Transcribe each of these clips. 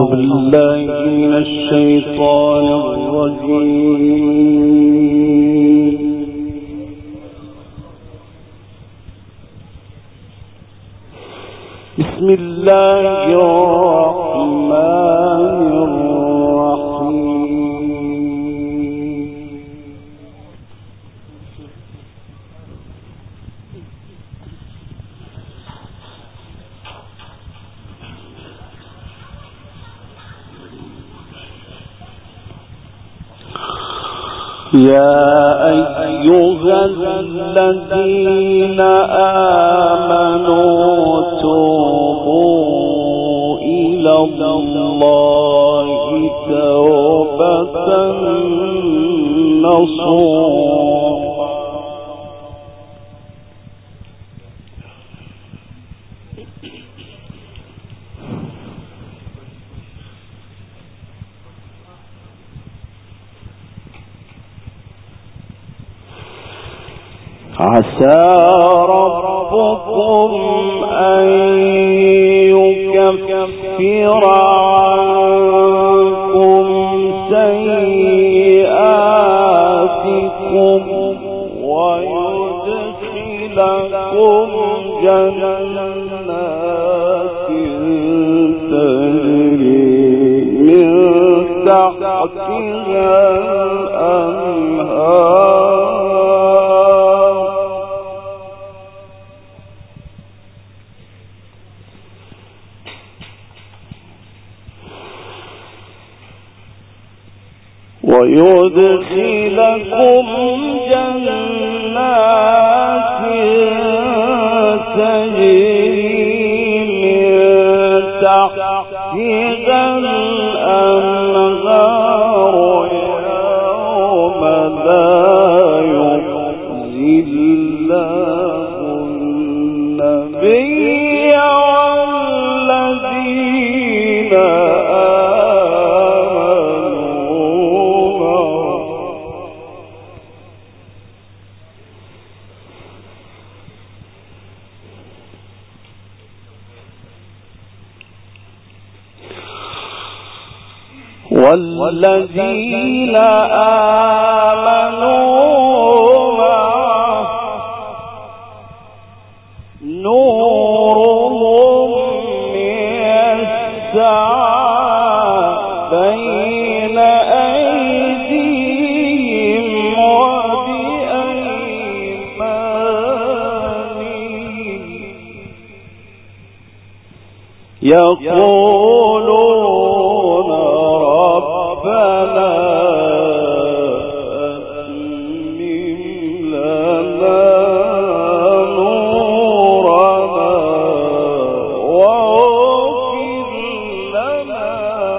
بالله من الشيطان الرجيم. بسم الله الرحمن الرحيم. يا أيها الذين آمنوا توبوا إلى الله توبة نصوحا عسى ربكم أن يكفر عنكم سيئاتكم ويدخلكم جنات تجري من تحتها الأنهار ويدخلكم جنات تجري من تحتها الأنهار يوم لا يخزي الله النبي والذين والذين آمنوا معه نورهم يسعى بين أيديهم وبأيمانهم يقولون ربنا أتمم لنا نورنا واغفر لنا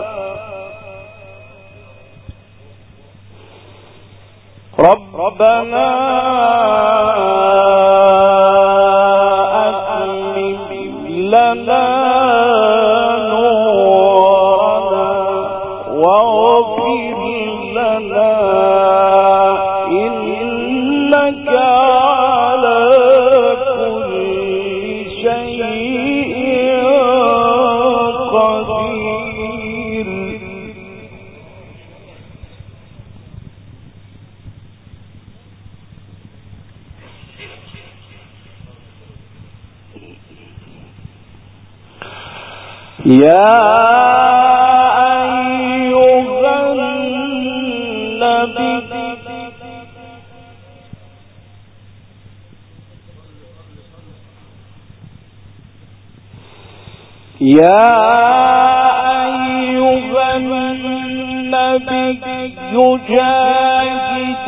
ربنا أتمم لنا واغفر لنا إنك على كل شيء قدير. يا يا أيها النبي جاهد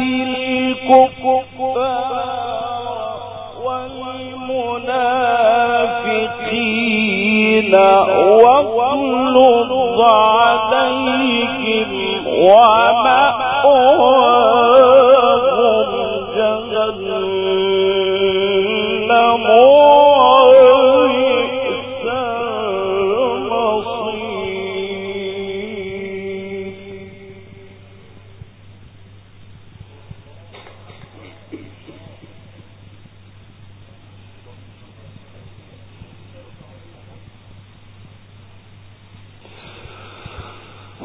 الكفار والمنافقين واغلظ عليهم ومأواهم جهنم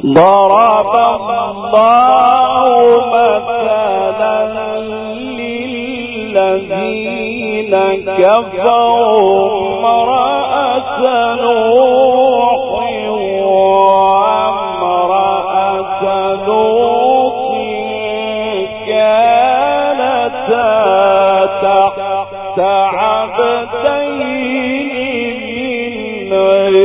ضرب الله مثلا للذين كفروا امرأة نوح وامرأة لوط كانتا تحت عبدين من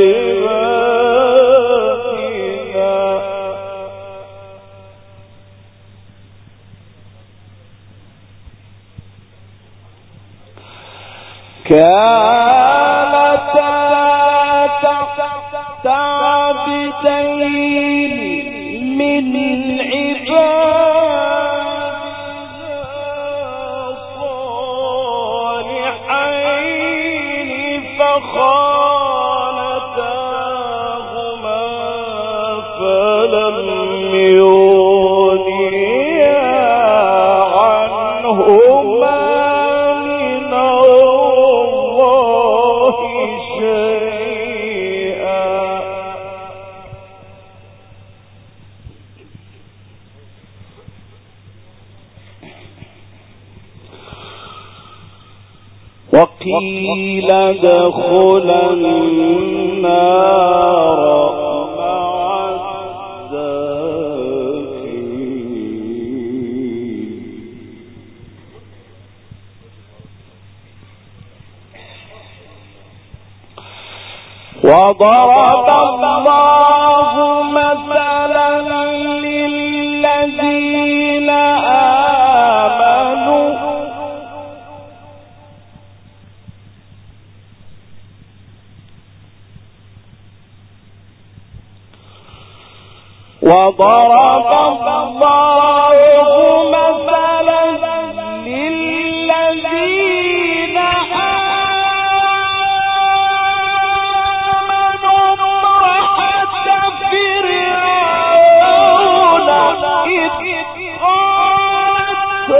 كانتا تحت عبدين من عبادنا صالحين فخانتاهما فلم يغنيا عنهما وقيل ادخلا النار مع الداخلين وضرب الله مثلا للذين وضرب الله مثلا للذين آمنوا امرأة فرعون إذ قالت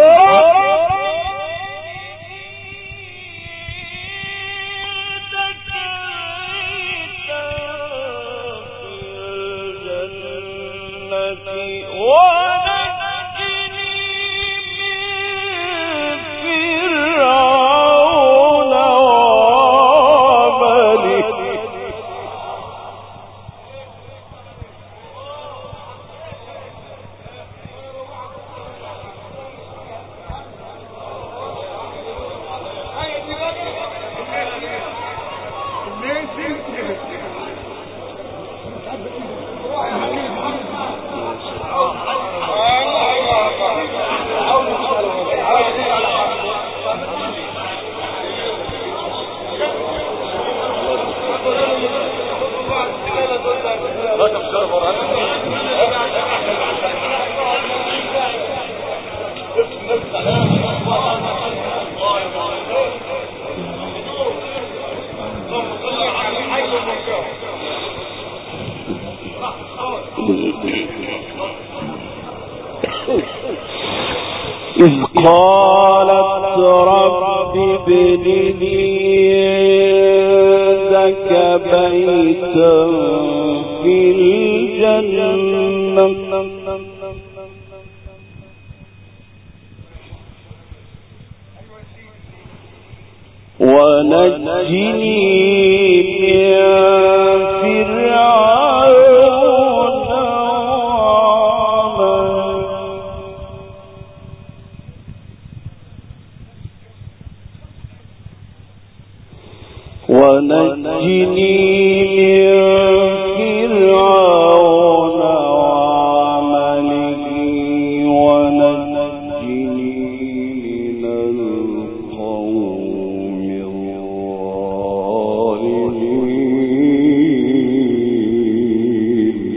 إذ قالت رب ابن لي عندك بيتا في الجنة ونجني من فرعون ونجني من فرعون وعمله ونجني من القوم الظالمين.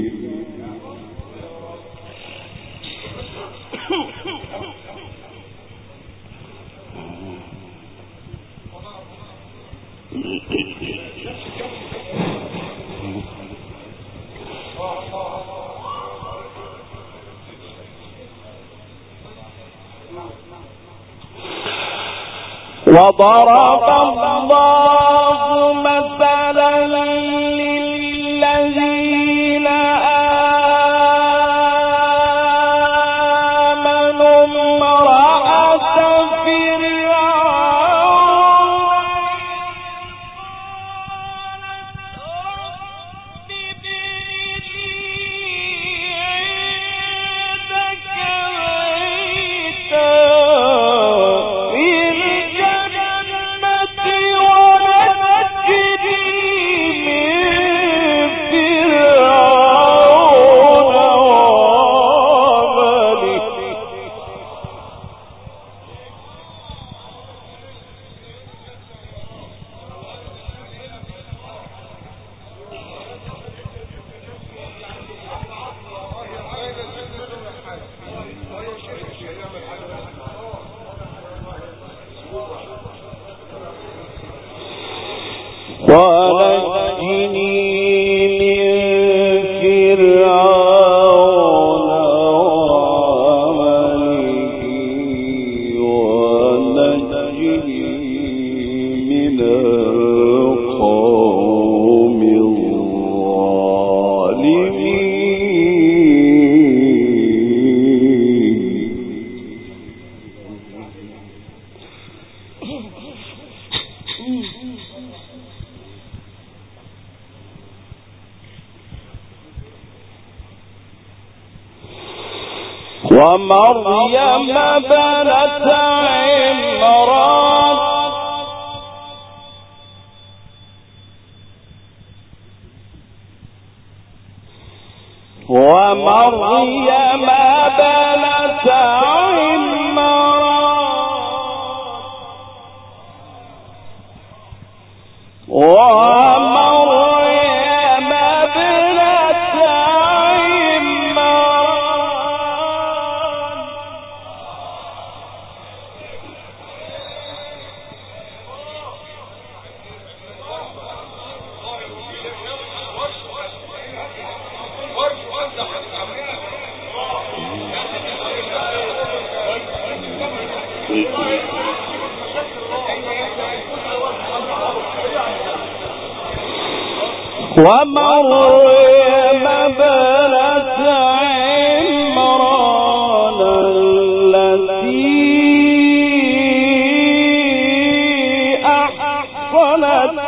وضرب الله مثلا للذين ومريم بنت عمران ومريم بنت ومريم بنت عمران التي أحصنت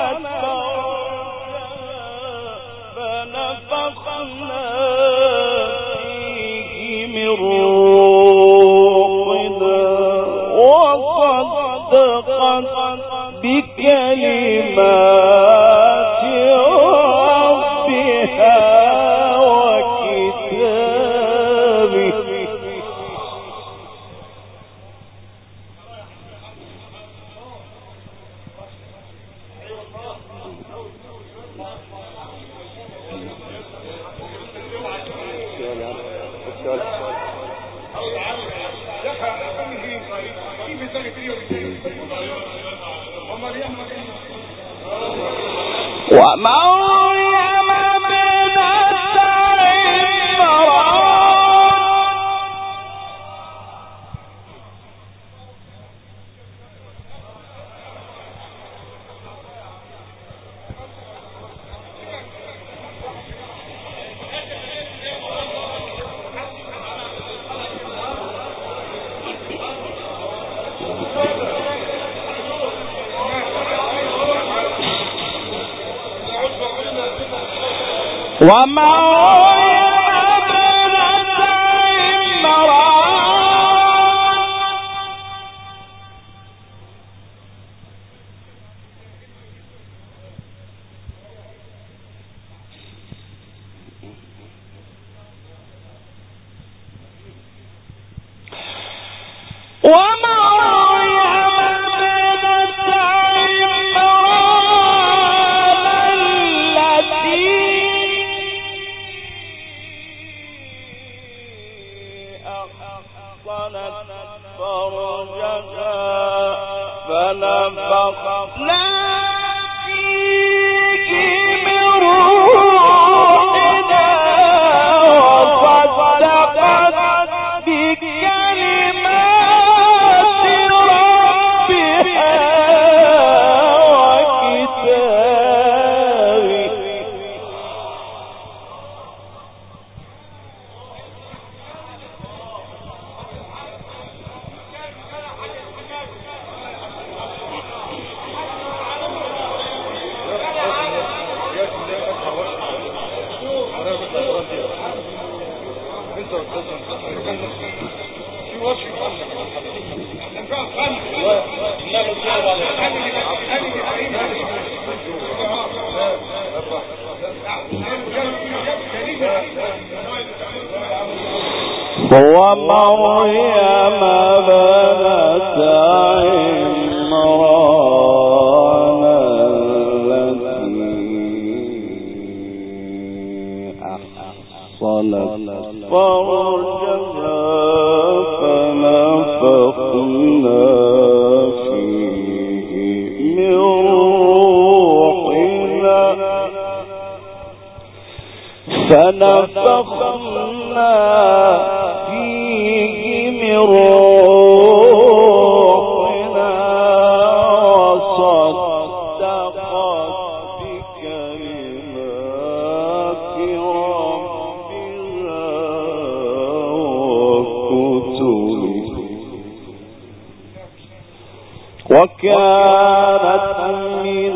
فنفخنا فيه من روحنا وصدقت بكلمات ومريم بنت ومريم بنت عمران التي أحصنت فرجها فنفخنا فيه من روحنا فنفخنا فيه من روحنا وصدقت بكلمات ربها وكتبه وكانت من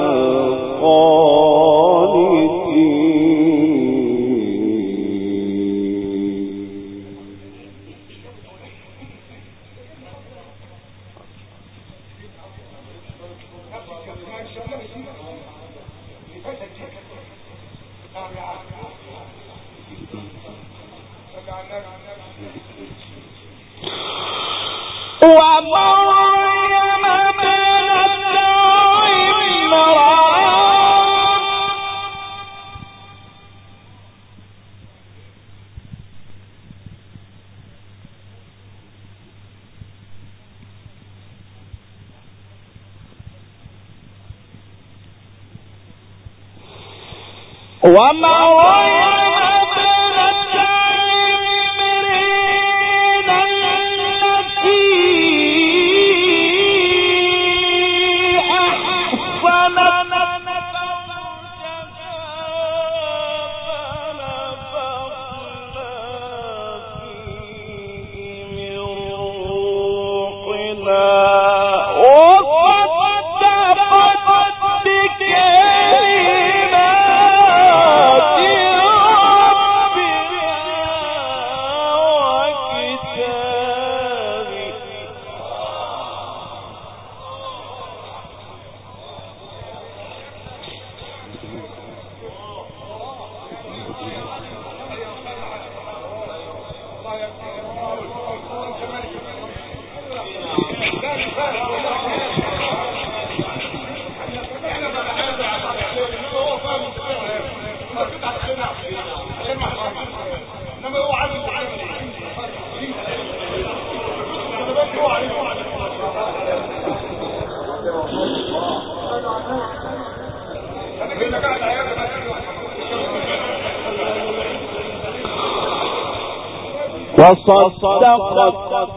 وصدقت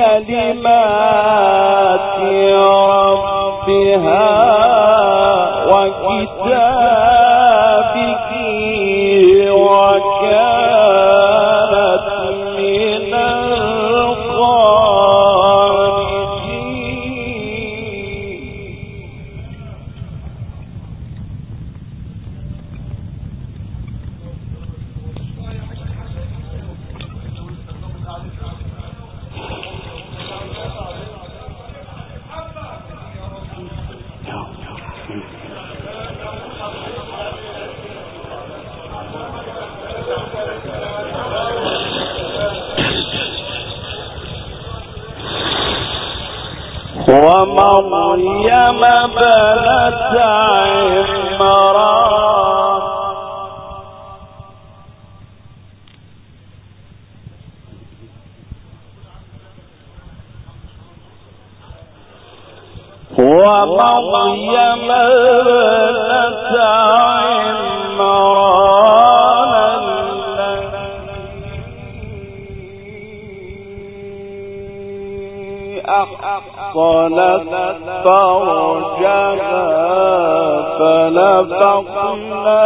بكلمات ربها وكتابه وكانت من ومريم بنت عمران بنت عمران أحصنت فرجها فنفخنا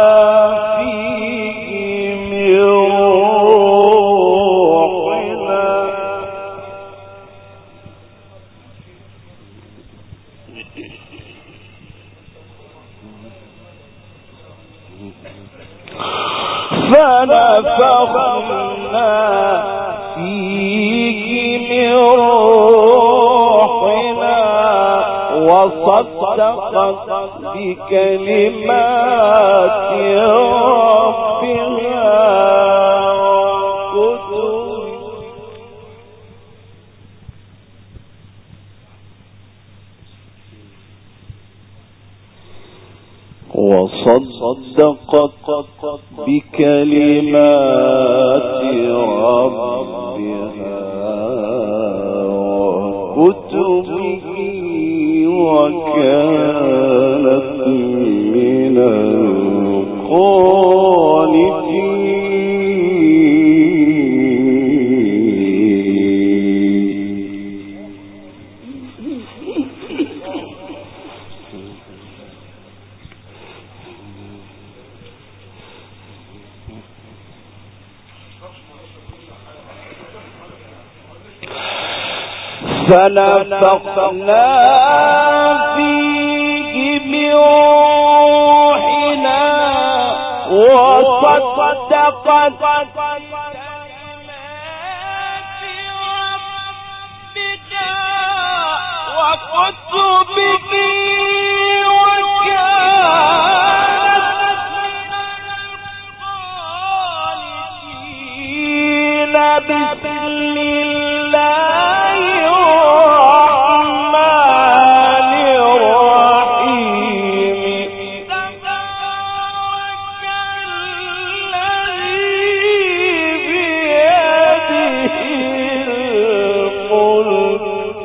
فيه من روحنا وصدقت بكلمات ربها وكتبه وكانت من القانتين فنفخنا فيه من روحنا وصدقت وكتبه وكانت من القانتين بسم الله الرحمن الرحيم تبارك الذي بيده الملك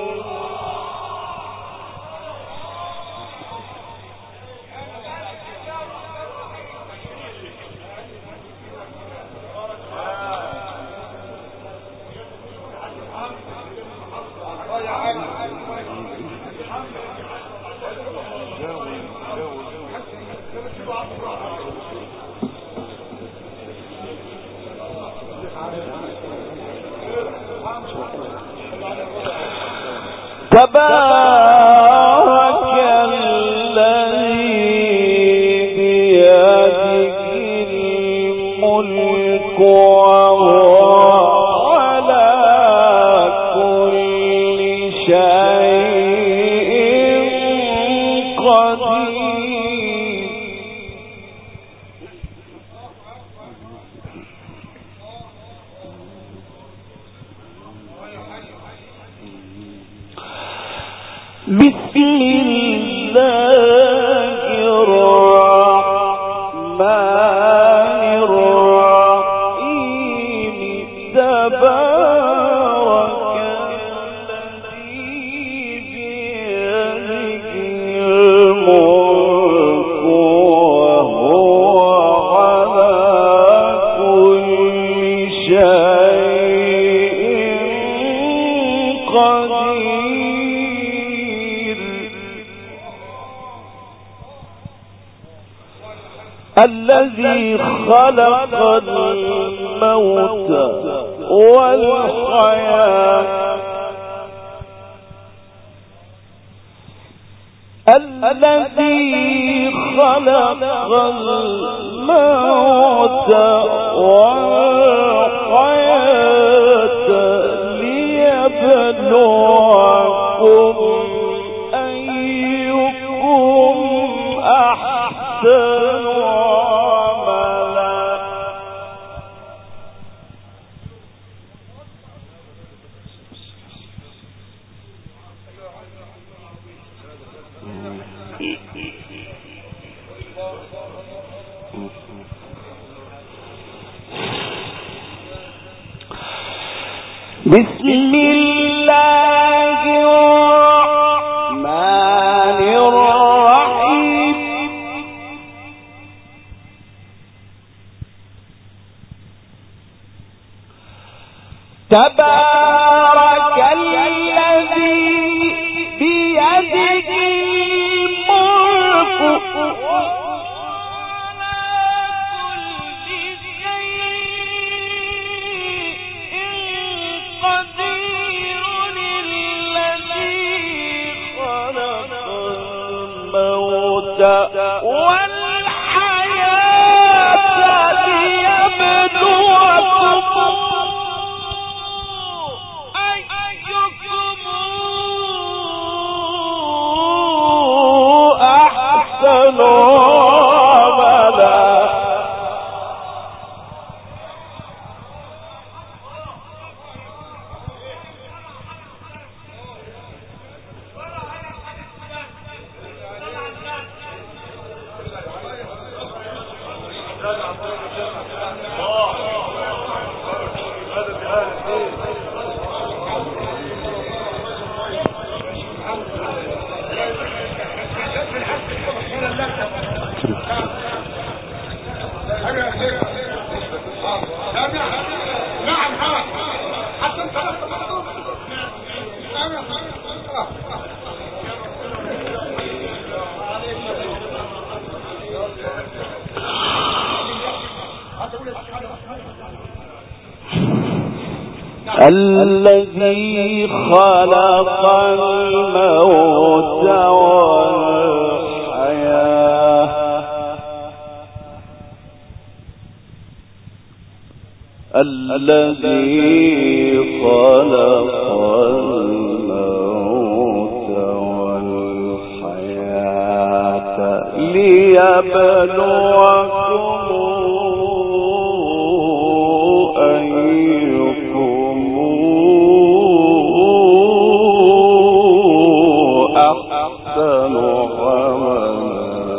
تبارك الذي بيده الملك وهو على كل شيء قدير. بسم الله الرحمن الرحيم تبارك الذي بيده الملك وهو على كل شيء قدير. الذي خلق الموت والحياة الذي خلق الموت والحياة ليبلوكم أيكم أحسن عملا. بسم الله الرحمن الرحيم تبارك الذي بيده الملك والحياة ليبلوكم أيكم أحسن عملا. الذي خلق الموت والحياة الذي خلق الموت والحياة ليبلوكم أيكم أحسن عملا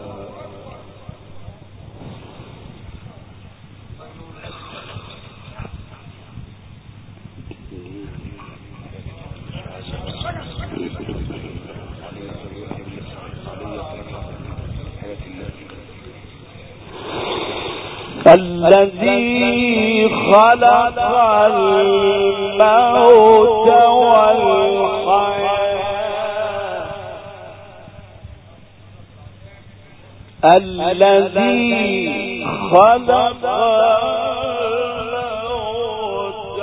الذي خلق الموت والحياة الذي خلق الموت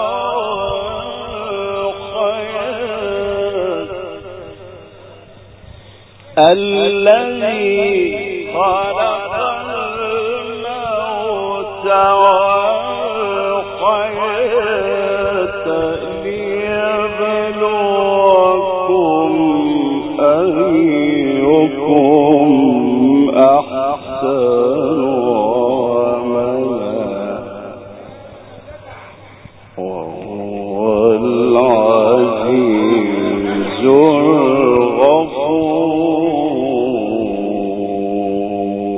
والحياة الذي خلق والحياة ليبلوكم أيكم أحسن عملا وهو العزيز الغفور.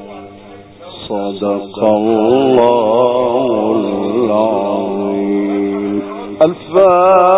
صدق الله العظيم. الفاتحة.